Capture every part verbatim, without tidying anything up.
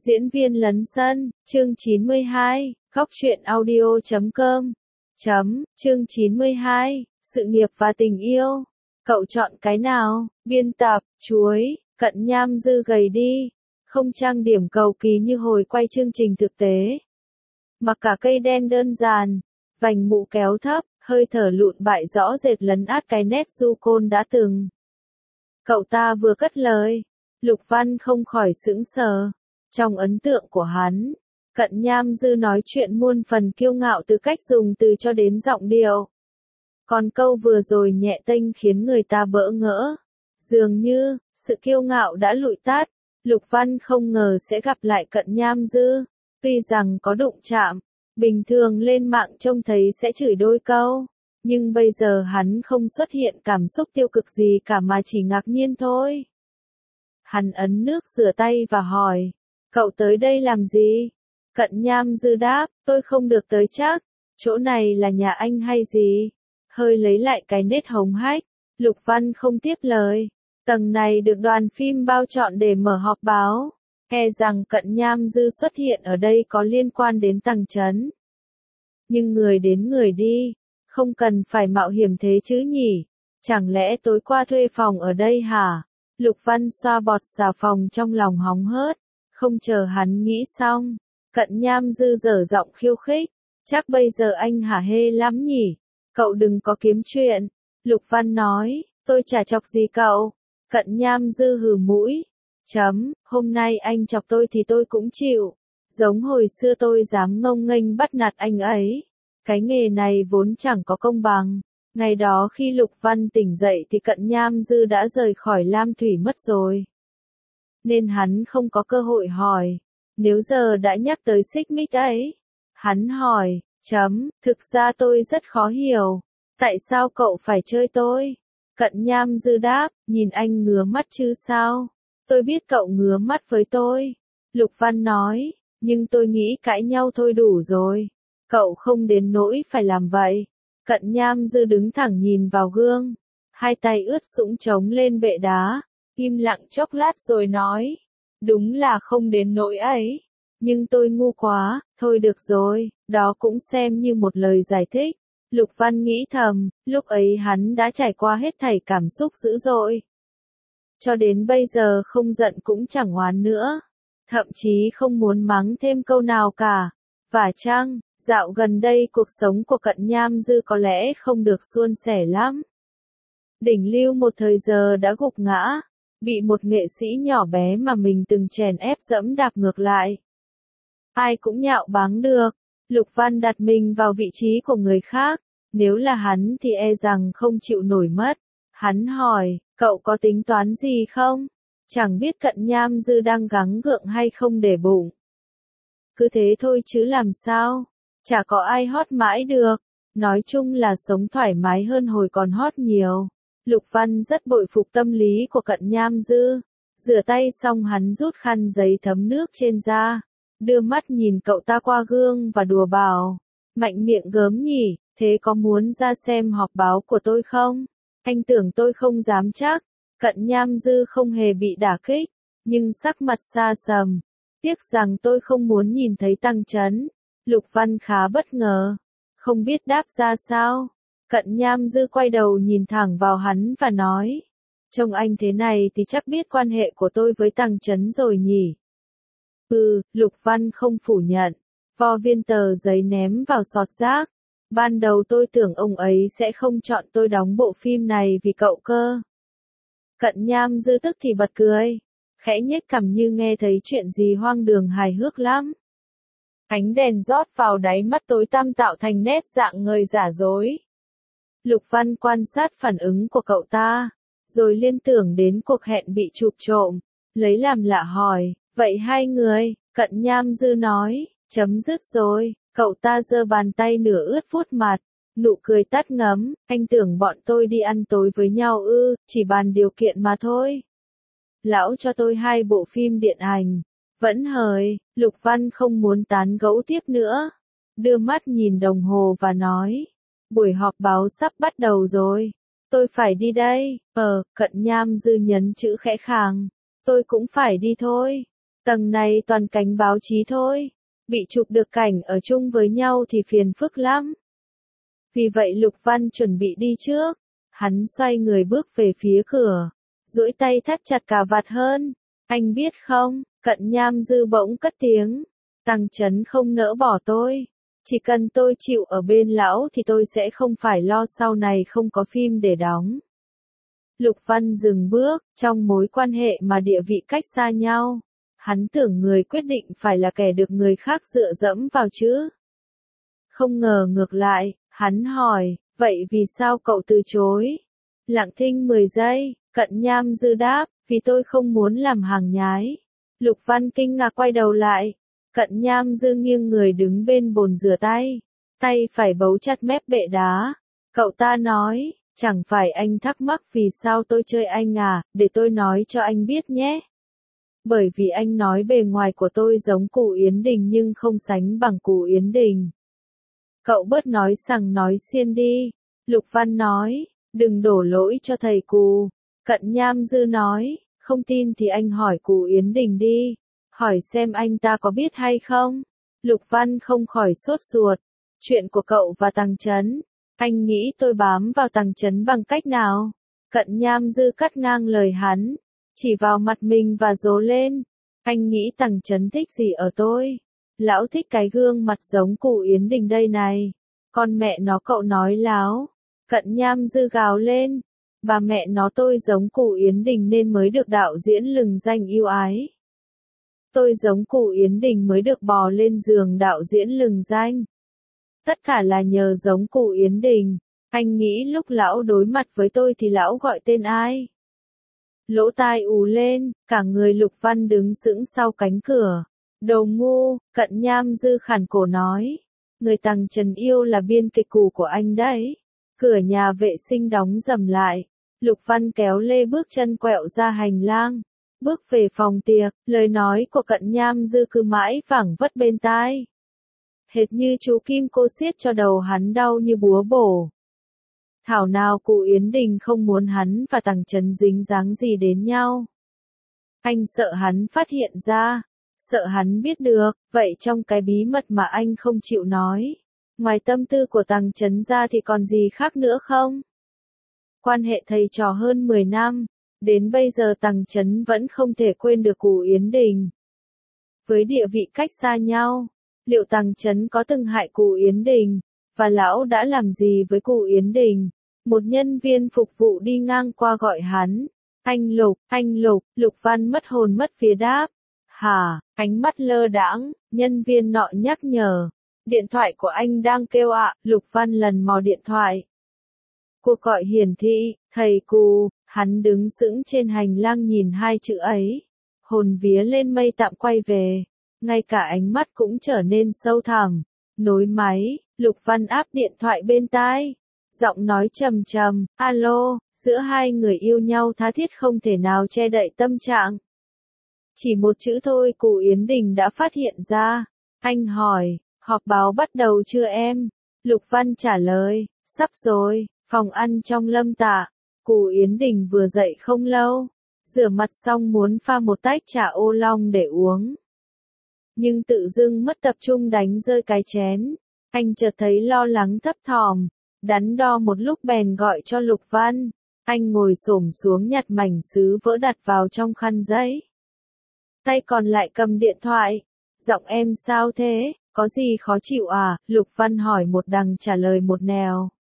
Diễn viên lấn sân, chương chín mươi hai, góc truyện audio chấm com. Chấm, chương chín mươi hai, sự nghiệp và tình yêu. Cậu chọn cái nào? Biên tập, chuối, Cận Nham Dư gầy đi, không trang điểm cầu kỳ như hồi quay chương trình thực tế. Mặc cả cây đen đơn giản, vành mũ kéo thấp, hơi thở lụn bại rõ rệt lấn át cái nét du côn đã từng. Cậu ta vừa cất lời, Lục Văn không khỏi sững sờ. Trong ấn tượng của hắn, Cận Nham Dư nói chuyện muôn phần kiêu ngạo từ cách dùng từ cho đến giọng điệu. Còn câu vừa rồi nhẹ tênh khiến người ta bỡ ngỡ. Dường như, sự kiêu ngạo đã lụi tắt. Lục Văn không ngờ sẽ gặp lại Cận Nham Dư. Tuy rằng có đụng chạm, bình thường lên mạng trông thấy sẽ chửi đôi câu. Nhưng bây giờ hắn không xuất hiện cảm xúc tiêu cực gì cả mà chỉ ngạc nhiên thôi. Hắn ấn nước rửa tay và hỏi, cậu tới đây làm gì? Cận Nham Dư đáp, tôi không được tới chắc, chỗ này là nhà anh hay gì? Hơi lấy lại cái nét hống hách, Lục Văn không tiếp lời. Tầng này được đoàn phim bao chọn để mở họp báo. E rằng Cận Nham Dư xuất hiện ở đây có liên quan đến Tằng Trấn. Nhưng người đến người đi, không cần phải mạo hiểm thế chứ nhỉ? Chẳng lẽ tối qua thuê phòng ở đây hả? Lục Văn xoa bọt xà phòng trong lòng hóng hớt. Không chờ hắn nghĩ xong, Cận Nham Dư dở giọng khiêu khích. Chắc bây giờ anh hả hê lắm nhỉ? Cậu đừng có kiếm chuyện. Lục Văn nói, tôi chả chọc gì cậu. Cận Nham Dư hừ mũi. Chấm, hôm nay anh chọc tôi thì tôi cũng chịu. Giống hồi xưa tôi dám ngông nghênh bắt nạt anh ấy. Cái nghề này vốn chẳng có công bằng. Ngày đó khi Lục Văn tỉnh dậy thì Cận Nham Dư đã rời khỏi Lam Thủy mất rồi. Nên hắn không có cơ hội hỏi. Nếu giờ đã nhắc tới xích mích ấy. Hắn hỏi, chấm, thực ra tôi rất khó hiểu. Tại sao cậu phải chơi tôi? Cận Nham Dư đáp, nhìn anh ngứa mắt chứ sao? Tôi biết cậu ngứa mắt với tôi. Lục Văn nói, nhưng tôi nghĩ cãi nhau thôi đủ rồi. Cậu không đến nỗi phải làm vậy. Cận Nham Dư đứng thẳng nhìn vào gương. Hai tay ướt sũng trống lên bệ đá. Im lặng chốc lát rồi nói. Đúng là không đến nỗi ấy. Nhưng tôi ngu quá, thôi được rồi, đó cũng xem như một lời giải thích. Lục Văn nghĩ thầm, lúc ấy hắn đã trải qua hết thảy cảm xúc dữ dội. Cho đến bây giờ không giận cũng chẳng oán nữa. Thậm chí không muốn mắng thêm câu nào cả. Và chăng, dạo gần đây cuộc sống của Cận Nham Dư có lẽ không được suôn sẻ lắm. Đỉnh lưu một thời giờ đã gục ngã. Bị một nghệ sĩ nhỏ bé mà mình từng chèn ép dẫm đạp ngược lại. Ai cũng nhạo báng được. Lục Văn đặt mình vào vị trí của người khác. Nếu là hắn thì e rằng không chịu nổi mất. Hắn hỏi, cậu có tính toán gì không? Chẳng biết Cận Nham Dư đang gắng gượng hay không để bụng. Cứ thế thôi chứ làm sao? Chả có ai hót mãi được. Nói chung là sống thoải mái hơn hồi còn hót nhiều. Lục Văn rất bội phục tâm lý của Cận Nham Dư. Rửa tay xong hắn rút khăn giấy thấm nước trên da. Đưa mắt nhìn cậu ta qua gương và đùa bảo. Mạnh miệng gớm nhỉ, thế có muốn ra xem họp báo của tôi không? Anh tưởng tôi không dám chắc. Cận Nham Dư không hề bị đả kích, nhưng sắc mặt xa sầm. Tiếc rằng tôi không muốn nhìn thấy Tằng Trấn. Lục Văn khá bất ngờ. Không biết đáp ra sao. Cận Nham Dư quay đầu nhìn thẳng vào hắn và nói. Trông anh thế này thì chắc biết quan hệ của tôi với Tằng Trấn rồi nhỉ? Ừ, Lục Văn không phủ nhận. Vo viên tờ giấy ném vào sọt rác. Ban đầu tôi tưởng ông ấy sẽ không chọn tôi đóng bộ phim này vì cậu cơ. Cận Nham Dư tức thì bật cười. Khẽ nhếch cằm như nghe thấy chuyện gì hoang đường hài hước lắm. Ánh đèn rót vào đáy mắt tối tăm tạo thành nét dạng người giả dối. Lục Văn quan sát phản ứng của cậu ta, rồi liên tưởng đến cuộc hẹn bị chụp trộm, lấy làm lạ hỏi, vậy hai người? Cận Nham Dư nói, chấm dứt rồi. Cậu ta giơ bàn tay nửa ướt vuốt mặt, nụ cười tắt ngấm, anh tưởng bọn tôi đi ăn tối với nhau ư, chỉ bàn điều kiện mà thôi. Lão cho tôi hai bộ phim điện ảnh. Vẫn hời, Lục Văn không muốn tán gẫu tiếp nữa. Đưa mắt nhìn đồng hồ và nói, buổi họp báo sắp bắt đầu rồi. Tôi phải đi đây. Ờ, Cận Nham Dư nhấn chữ khẽ khàng. Tôi cũng phải đi thôi. Tầng này toàn cánh báo chí thôi. Bị chụp được cảnh ở chung với nhau thì phiền phức lắm. Vì vậy Lục Văn chuẩn bị đi trước. Hắn xoay người bước về phía cửa. Duỗi tay thắt chặt cà vạt hơn. Anh biết không, Cận Nham Dư bỗng cất tiếng. Tăng Chấn không nỡ bỏ tôi. Chỉ cần tôi chịu ở bên lão thì tôi sẽ không phải lo sau này không có phim để đóng. Lục Văn dừng bước, trong mối quan hệ mà địa vị cách xa nhau. Hắn tưởng người quyết định phải là kẻ được người khác dựa dẫm vào chứ. Không ngờ ngược lại, hắn hỏi, vậy vì sao cậu từ chối? Lặng thinh mười giây, Cận Nham Dư đáp, vì tôi không muốn làm hàng nhái. Lục Văn kinh ngạc quay đầu lại. Cận Nham Dư nghiêng người đứng bên bồn rửa tay. Tay phải bấu chặt mép bệ đá. Cậu ta nói, chẳng phải anh thắc mắc vì sao tôi chơi anh à, để tôi nói cho anh biết nhé. Bởi vì anh nói bề ngoài của tôi giống Cù Yến Đình nhưng không sánh bằng Cù Yến Đình. Cậu bớt nói sằng nói xiên đi. Lục Văn nói, đừng đổ lỗi cho thầy Cù. Cận Nham Dư nói, không tin thì anh hỏi Cù Yến Đình đi. Hỏi xem anh ta có biết hay không? Lục Văn không khỏi sốt ruột. Chuyện của cậu và Tăng Chấn. Anh nghĩ tôi bám vào Tăng Chấn bằng cách nào? Cận Nham Dư cắt ngang lời hắn. Chỉ vào mặt mình và rố lên. Anh nghĩ Tăng Chấn thích gì ở tôi? Lão thích cái gương mặt giống Cù Yến Đình đây này. Con mẹ nó cậu nói láo. Cận Nham Dư gào lên. Bà mẹ nó tôi giống Cù Yến Đình nên mới được đạo diễn lừng danh yêu ái. Tôi giống Cù Yến Đình mới được bò lên giường đạo diễn lừng danh. Tất cả là nhờ giống Cù Yến Đình. Anh nghĩ lúc lão đối mặt với tôi thì lão gọi tên ai? Lỗ tai ù lên, cả người Lục Văn đứng sững sau cánh cửa. Đồ ngu, Cận Nham Dư khản cổ nói. Người Tăng Chấn yêu là biên kịch Cù của anh đấy. Cửa nhà vệ sinh đóng rầm lại. Lục Văn kéo lê bước chân quẹo ra hành lang. Bước về phòng tiệc, lời nói của Cận Nham Dư cứ mãi vẳng vất bên tai. Hệt như chú kim cô xiết cho đầu hắn đau như búa bổ. Thảo nào Cù Yến Đình không muốn hắn và Tăng Chấn dính dáng gì đến nhau. Anh sợ hắn phát hiện ra, sợ hắn biết được, vậy trong cái bí mật mà anh không chịu nói, ngoài tâm tư của Tăng Chấn ra thì còn gì khác nữa không? Quan hệ thầy trò hơn mười năm, đến bây giờ Tăng Chấn vẫn không thể quên được Cù Yến Đình. Với địa vị cách xa nhau, liệu Tăng Chấn có từng hại Cù Yến Đình, và lão đã làm gì với Cù Yến Đình? Một nhân viên phục vụ đi ngang qua gọi hắn. Anh Lục, anh Lục, Lục Văn mất hồn mất vía đáp. Hả, ánh mắt lơ đãng, nhân viên nọ nhắc nhở. Điện thoại của anh đang kêu ạ, Lục Văn lần mò điện thoại. Cuộc gọi hiển thị, thầy Cù, hắn đứng sững trên hành lang nhìn hai chữ ấy. Hồn vía lên mây tạm quay về. Ngay cả ánh mắt cũng trở nên sâu thẳm. Nối máy, Lục Văn áp điện thoại bên tai. Giọng nói trầm trầm, alo, giữa hai người yêu nhau tha thiết không thể nào che đậy tâm trạng. Chỉ một chữ thôi Cù Yến Đình đã phát hiện ra. Anh hỏi, họp báo bắt đầu chưa em? Lục Văn trả lời, sắp rồi, phòng ăn trong Lâm Tạ. Cù Yến Đình vừa dậy không lâu. Rửa mặt xong muốn pha một tách trà ô long để uống. Nhưng tự dưng mất tập trung đánh rơi cái chén. Anh chợt thấy lo lắng thấp thỏm. Đắn đo một lúc bèn gọi cho Lục Văn. Anh ngồi xổm xuống nhặt mảnh sứ vỡ đặt vào trong khăn giấy. Tay còn lại cầm điện thoại. Giọng em sao thế, có gì khó chịu à? Lục Văn hỏi một đằng trả lời một nẻo.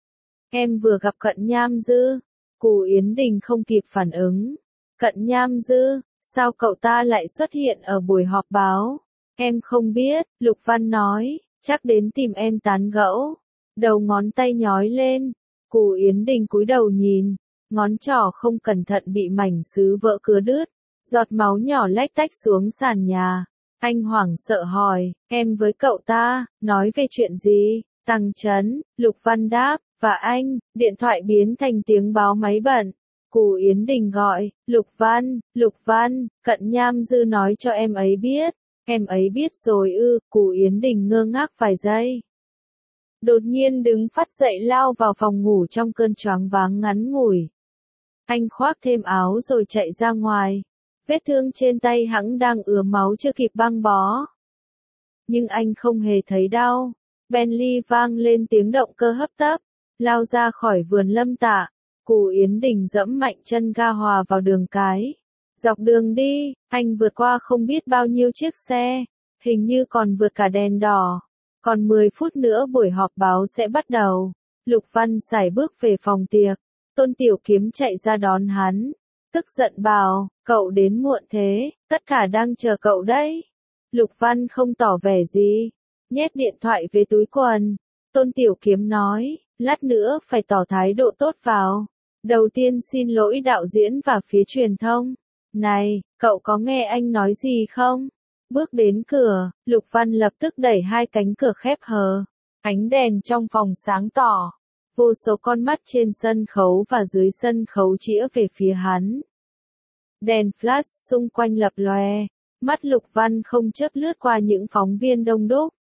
Em vừa gặp Cận Nham Dư. Cù Yến Đình không kịp phản ứng. Cận Nham Dư, sao cậu ta lại xuất hiện ở buổi họp báo? Em không biết, Lục Văn nói, chắc đến tìm em tán gẫu. Đầu ngón tay nhói lên. Cù Yến Đình cúi đầu nhìn. Ngón trỏ không cẩn thận bị mảnh sứ vỡ cứa đứt. Giọt máu nhỏ lách tách xuống sàn nhà. Anh hoảng sợ hỏi, em với cậu ta, nói về chuyện gì? Tăng Chấn, Lục Văn đáp, và anh, điện thoại biến thành tiếng báo máy bận. Cù Yến Đình gọi, Lục Văn, Lục Văn, Cận Nham Dư nói cho em ấy biết. Em ấy biết rồi ư, Cù Yến Đình ngơ ngác vài giây. Đột nhiên đứng phắt dậy lao vào phòng ngủ trong cơn choáng váng ngắn ngủi. Anh khoác thêm áo rồi chạy ra ngoài. Vết thương trên tay hắn đang ứa máu chưa kịp băng bó. Nhưng anh không hề thấy đau. Bentley vang lên tiếng động cơ hấp tấp, lao ra khỏi vườn lâm tạ. Cù Yến Đình dẫm mạnh chân ga hòa vào đường cái. Dọc đường đi, anh vượt qua không biết bao nhiêu chiếc xe, hình như còn vượt cả đèn đỏ. Còn mười phút nữa buổi họp báo sẽ bắt đầu. Lục Văn sải bước về phòng tiệc. Tôn Tiểu Kiếm chạy ra đón hắn. Tức giận bảo, cậu đến muộn thế, tất cả đang chờ cậu đấy. Lục Văn không tỏ vẻ gì, nhét điện thoại về túi quần. Tôn Tiểu Kiếm nói, lát nữa phải tỏ thái độ tốt vào. Đầu tiên xin lỗi đạo diễn và phía truyền thông. Này, cậu có nghe anh nói gì không? Bước đến cửa, Lục Văn lập tức đẩy hai cánh cửa khép hờ. Ánh đèn trong phòng sáng tỏ. Vô số con mắt trên sân khấu và dưới sân khấu chĩa về phía hắn. Đèn flash xung quanh lập lòe. Mắt Lục Văn không chớp lướt qua những phóng viên đông đúc.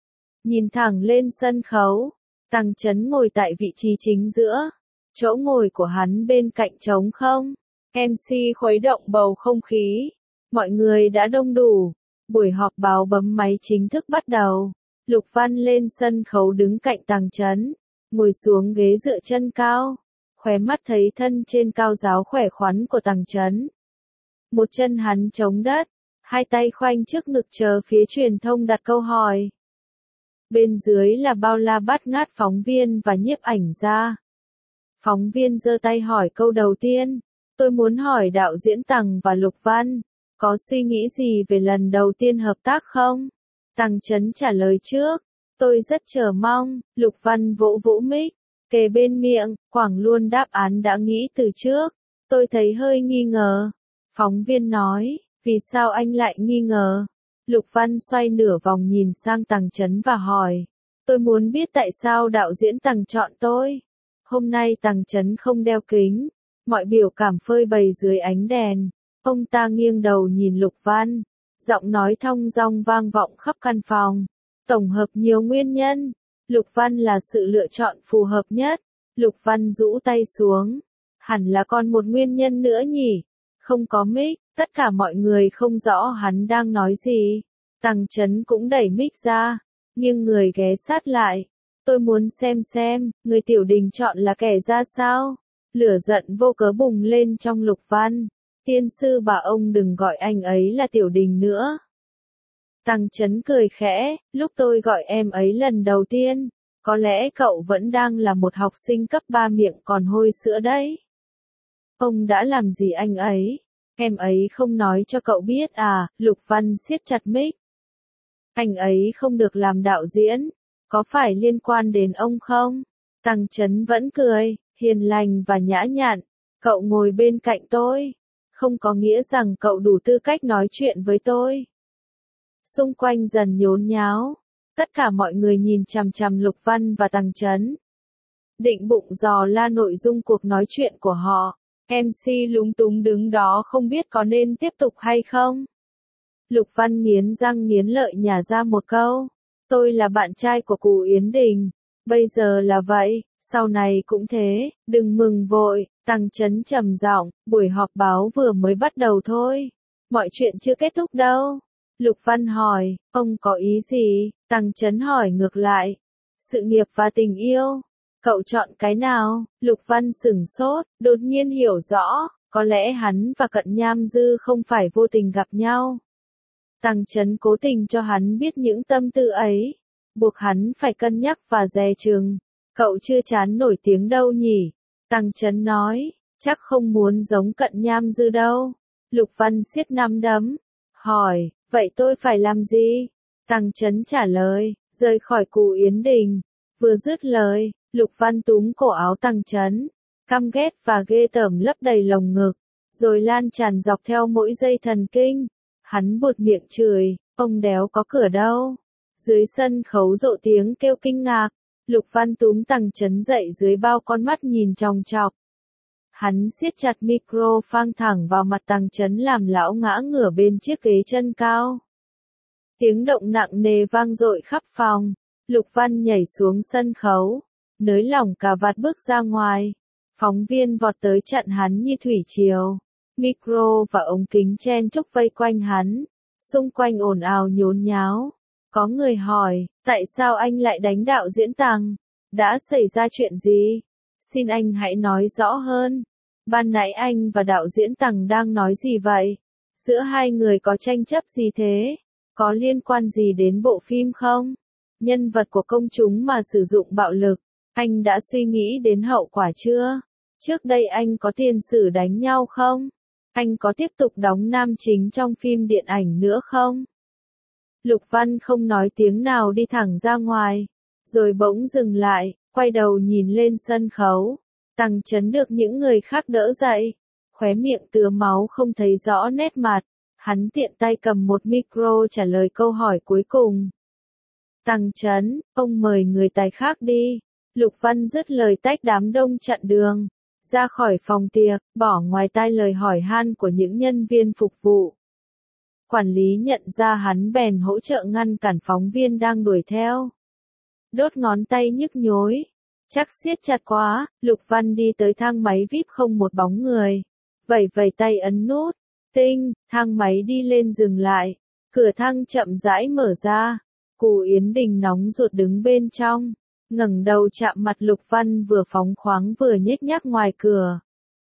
Nhìn thẳng lên sân khấu. Tăng Chấn ngồi tại vị trí chính giữa. Chỗ ngồi của hắn bên cạnh trống không. em xê khuấy động bầu không khí. Mọi người đã đông đủ. Buổi họp báo bấm máy chính thức bắt đầu. Lục Văn lên sân khấu đứng cạnh Tăng Chấn. Ngồi xuống ghế dựa chân cao. Khóe mắt thấy thân trên cao giáo khỏe khoắn của Tăng Chấn. Một chân hắn chống đất. Hai tay khoanh trước ngực chờ phía truyền thông đặt câu hỏi. Bên dưới là bao la bát ngát phóng viên và nhiếp ảnh gia. Phóng viên giơ tay hỏi câu đầu tiên. Tôi muốn hỏi đạo diễn Tằng và Lục Văn, có suy nghĩ gì về lần đầu tiên hợp tác không? Tăng Chấn trả lời trước. Tôi rất chờ mong. Lục Văn vỗ vỗ mic, kề bên miệng, quẳng luôn đáp án đã nghĩ từ trước. Tôi thấy hơi nghi ngờ. Phóng viên nói, vì sao anh lại nghi ngờ? Lục Văn xoay nửa vòng nhìn sang Tăng Chấn và hỏi. Tôi muốn biết tại sao đạo diễn Tằng chọn tôi. Hôm nay Tăng Chấn không đeo kính. Mọi biểu cảm phơi bày dưới ánh đèn. Ông ta nghiêng đầu nhìn Lục Văn. Giọng nói thong dong vang vọng khắp căn phòng. Tổng hợp nhiều nguyên nhân. Lục Văn là sự lựa chọn phù hợp nhất. Lục Văn rũ tay xuống. Hẳn là còn một nguyên nhân nữa nhỉ. Không có mic, tất cả mọi người không rõ hắn đang nói gì. Tăng Chấn cũng đẩy mic ra. Nhưng người ghé sát lại. Tôi muốn xem xem, người Tiểu Đình chọn là kẻ ra sao. Lửa giận vô cớ bùng lên trong Lục Văn. Tiên sư bà ông đừng gọi anh ấy là Tiểu Đình nữa. Tăng Chấn cười khẽ, lúc tôi gọi em ấy lần đầu tiên, có lẽ cậu vẫn đang là một học sinh cấp ba miệng còn hôi sữa đấy. Ông đã làm gì anh ấy? Em ấy không nói cho cậu biết à? Lục Văn siết chặt mic. Anh ấy không được làm đạo diễn, có phải liên quan đến ông không? Tăng Chấn vẫn cười, hiền lành và nhã nhặn. Cậu ngồi bên cạnh tôi, không có nghĩa rằng cậu đủ tư cách nói chuyện với tôi. Xung quanh dần nhốn nháo. Tất cả mọi người nhìn chằm chằm Lục Văn và Tăng Chấn. Định bụng dò la nội dung cuộc nói chuyện của họ. em xê lúng túng đứng đó không biết có nên tiếp tục hay không. Lục Văn nghiến răng nghiến lợi nhả ra một câu. Tôi là bạn trai của Cù Yến Đình. Bây giờ là vậy, sau này cũng thế, đừng mừng vội. Tăng Chấn trầm giọng, buổi họp báo vừa mới bắt đầu thôi. Mọi chuyện chưa kết thúc đâu. Lục Văn hỏi, ông có ý gì? Tăng Chấn hỏi ngược lại. Sự nghiệp và tình yêu. Cậu chọn cái nào? Lục Văn sửng sốt, đột nhiên hiểu rõ, có lẽ hắn và Cận Nham Dư không phải vô tình gặp nhau. Tăng Chấn cố tình cho hắn biết những tâm tư ấy, buộc hắn phải cân nhắc và dè chừng. Cậu chưa chán nổi tiếng đâu nhỉ? Tăng Chấn nói, chắc không muốn giống Cận Nham Dư đâu. Lục Văn siết nắm đấm, hỏi, vậy tôi phải làm gì? Tăng Chấn trả lời, rời khỏi Cù Yến Đình. Vừa dứt lời, Lục Văn túm cổ áo Tăng Chấn, căm ghét và ghê tởm lấp đầy lồng ngực, rồi lan tràn dọc theo mỗi dây thần kinh. Hắn buột miệng chửi, ông đéo có cửa đâu. Dưới sân khấu rộ tiếng kêu kinh ngạc. Lục Văn túm Tăng Chấn dậy dưới bao con mắt nhìn chòng chọc. Hắn siết chặt micro phang thẳng vào mặt Tăng Chấn làm lão ngã ngửa bên chiếc ghế chân cao. Tiếng động nặng nề vang dội khắp phòng. Lục Văn nhảy xuống sân khấu, nới lỏng cà vạt bước ra ngoài. Phóng viên vọt tới chặn hắn như thủy triều. Micro và ống kính chen chúc vây quanh hắn, xung quanh ồn ào nhốn nháo. Có người hỏi, tại sao anh lại đánh đạo diễn Tằng? Đã xảy ra chuyện gì? Xin anh hãy nói rõ hơn. Ban nãy anh và đạo diễn Tằng đang nói gì vậy? Giữa hai người có tranh chấp gì thế? Có liên quan gì đến bộ phim không? Nhân vật của công chúng mà sử dụng bạo lực, anh đã suy nghĩ đến hậu quả chưa? Trước đây anh có tiền sử đánh nhau không? Anh có tiếp tục đóng nam chính trong phim điện ảnh nữa không? Lục Văn không nói tiếng nào đi thẳng ra ngoài, rồi bỗng dừng lại, quay đầu nhìn lên sân khấu. Tằng Chấn được những người khác đỡ dậy, khóe miệng tứa máu không thấy rõ nét mặt. Hắn tiện tay cầm một micro trả lời câu hỏi cuối cùng. Tằng Chấn, ông mời người tài khác đi. Lục Văn dứt lời tách đám đông chặn đường, ra khỏi phòng tiệc, bỏ ngoài tai lời hỏi han của những nhân viên phục vụ. Quản lý nhận ra hắn bèn hỗ trợ ngăn cản phóng viên đang đuổi theo. Đốt ngón tay nhức nhối. Chắc siết chặt quá, Lục Văn đi tới thang máy vi ai pi không một bóng người. Vẩy vẩy tay ấn nút. Tinh, thang máy đi lên dừng lại. Cửa thang chậm rãi mở ra. Cù Yến Đình nóng ruột đứng bên trong. Ngẩng đầu chạm mặt Lục Văn vừa phóng khoáng vừa nhếch nhác ngoài cửa.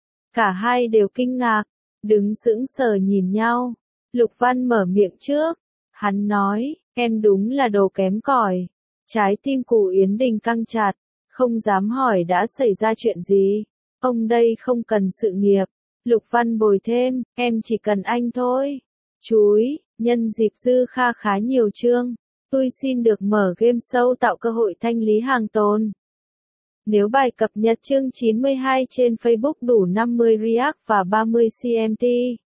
Cả hai đều kinh ngạc, đứng sững sờ nhìn nhau. Lục Văn mở miệng trước. Hắn nói, em đúng là đồ kém cỏi. Trái tim Cù Yến Đình căng chặt, không dám hỏi đã xảy ra chuyện gì. Ông đây không cần sự nghiệp. Lục Văn bồi thêm, em chỉ cần anh thôi. Chúi, nhân dịp dư kha khá nhiều chương, tôi xin được mở game show tạo cơ hội thanh lý hàng tồn. Nếu bài cập nhật chương chín mươi hai trên Facebook đủ năm mươi react và ba mươi cmt,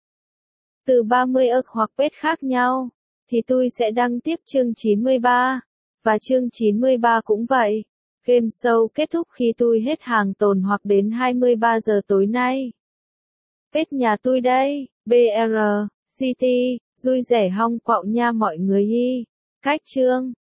từ ba mươi ức hoặc page khác nhau, thì tôi sẽ đăng tiếp chương chín mươi ba. Và chương chín mươi ba cũng vậy. Game show kết thúc khi tôi hết hàng tồn hoặc đến hai mươi ba giờ tối nay. Page nhà tôi đây, bê rờ, xê tê, vui rẻ hong quạo nha mọi người y. Cách chương